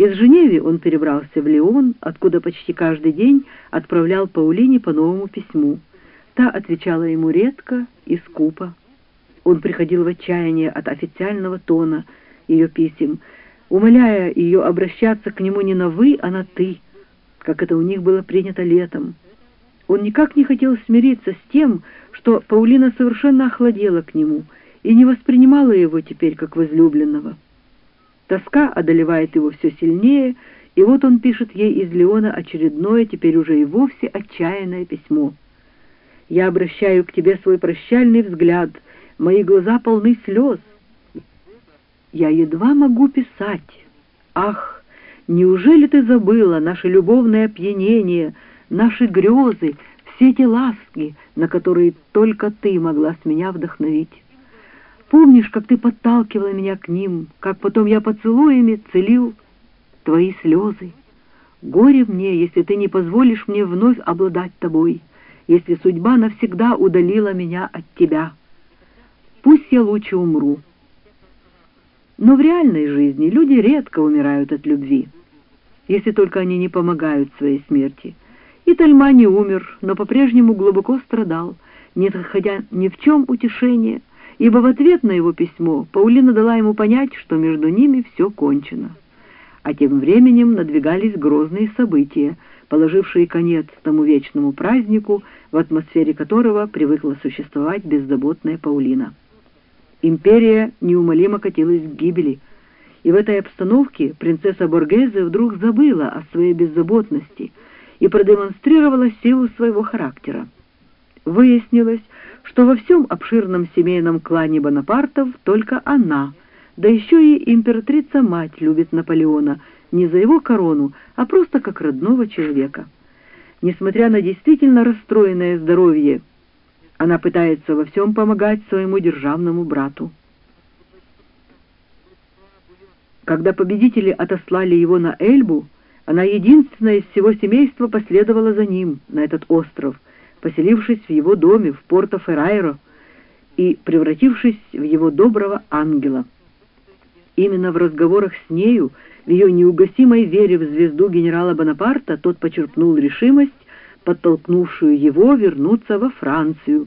Из Женевы он перебрался в Лион, откуда почти каждый день отправлял Паулине по новому письму. Та отвечала ему редко и скупо. Он приходил в отчаяние от официального тона ее писем, умоляя ее обращаться к нему не на «вы», а на «ты», как это у них было принято летом. Он никак не хотел смириться с тем, что Паулина совершенно охладела к нему и не воспринимала его теперь как возлюбленного. Тоска одолевает его все сильнее, и вот он пишет ей из Лиона очередное, теперь уже и вовсе отчаянное письмо. «Я обращаю к тебе свой прощальный взгляд, мои глаза полны слез. Я едва могу писать. Ах, неужели ты забыла наше любовное опьянение, наши грезы, все эти ласки, на которые только ты могла с меня вдохновить? Помнишь, как ты подталкивала меня к ним, как потом я поцелуями целил твои слезы? Горе мне, если ты не позволишь мне вновь обладать тобой, если судьба навсегда удалила меня от тебя. Пусть я лучше умру». Но в реальной жизни люди редко умирают от любви, если только они не помогают своей смерти. И Тальма не умер, но по-прежнему глубоко страдал, не находя ни в чем утешения, ибо в ответ на его письмо Паулина дала ему понять, что между ними все кончено. А тем временем надвигались грозные события, положившие конец тому вечному празднику, в атмосфере которого привыкла существовать беззаботная Паулина. Империя неумолимо катилась к гибели, и в этой обстановке принцесса Боргезе вдруг забыла о своей беззаботности и продемонстрировала силу своего характера. Выяснилось, что во всем обширном семейном клане Бонапартов только она, да еще и императрица-мать любит Наполеона не за его корону, а просто как родного человека. Несмотря на действительно расстроенное здоровье, она пытается во всем помогать своему державному брату. Когда победители отослали его на Эльбу, она единственная из всего семейства последовала за ним на этот остров, поселившись в его доме в Порто-Феррайро и превратившись в его доброго ангела. Именно в разговорах с нею, в ее неугасимой вере в звезду генерала Бонапарта, тот почерпнул решимость, подтолкнувшую его вернуться во Францию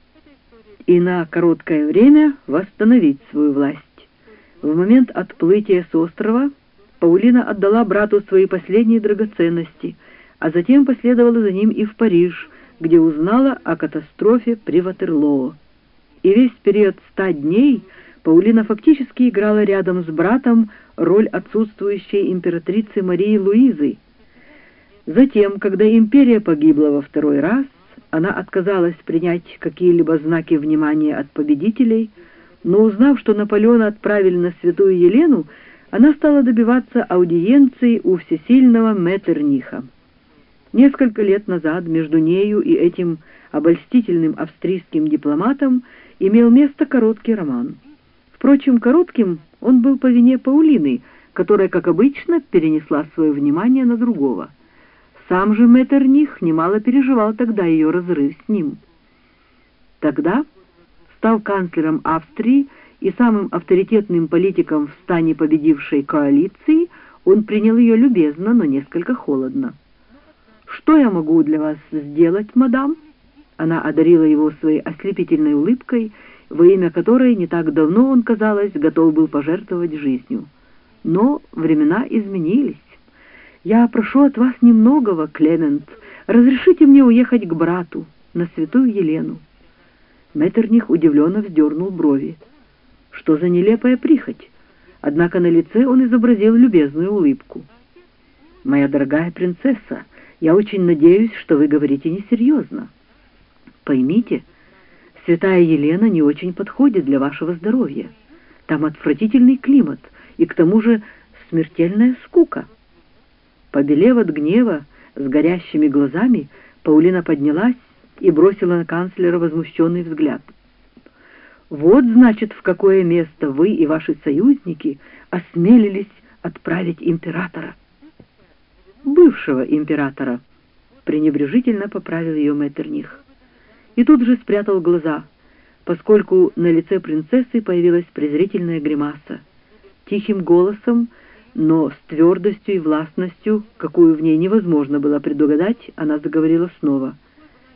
и на короткое время восстановить свою власть. В момент отплытия с острова Паулина отдала брату свои последние драгоценности, а затем последовала за ним и в Париж, где узнала о катастрофе при Ватерлоо. И весь период 100 дней Паулина фактически играла рядом с братом роль отсутствующей императрицы Марии Луизы. Затем, когда империя погибла во второй раз, она отказалась принять какие-либо знаки внимания от победителей, но узнав, что Наполеона отправили на Святую Елену, она стала добиваться аудиенции у всесильного Меттерниха. Несколько лет назад между нею и этим обольстительным австрийским дипломатом имел место короткий роман. Впрочем, коротким он был по вине Паулины, которая, как обычно, перенесла свое внимание на другого. Сам же Меттерних немало переживал тогда ее разрыв с ним. Тогда, став канцлером Австрии и самым авторитетным политиком в стане победившей коалиции, он принял ее любезно, но несколько холодно. «Что я могу для вас сделать, мадам?» Она одарила его своей ослепительной улыбкой, во имя которой не так давно он, казалось, готов был пожертвовать жизнью. Но времена изменились. «Я прошу от вас немногого, Клемент. Разрешите мне уехать к брату, на Святую Елену». Меттерних удивленно вздернул брови. Что за нелепая прихоть? Однако на лице он изобразил любезную улыбку. «Моя дорогая принцесса, я очень надеюсь, что вы говорите несерьезно. Поймите, Святая Елена не очень подходит для вашего здоровья. Там отвратительный климат, и к тому же смертельная скука». Побелев от гнева, с горящими глазами, Паулина поднялась и бросила на канцлера возмущенный взгляд. «Вот, значит, в какое место вы и ваши союзники осмелились отправить императора». «Бывшего императора», — пренебрежительно поправил ее Меттерних. И тут же спрятал глаза, поскольку на лице принцессы появилась презрительная гримаса. Тихим голосом, Но с твердостью и властностью, какую в ней невозможно было предугадать, она заговорила снова —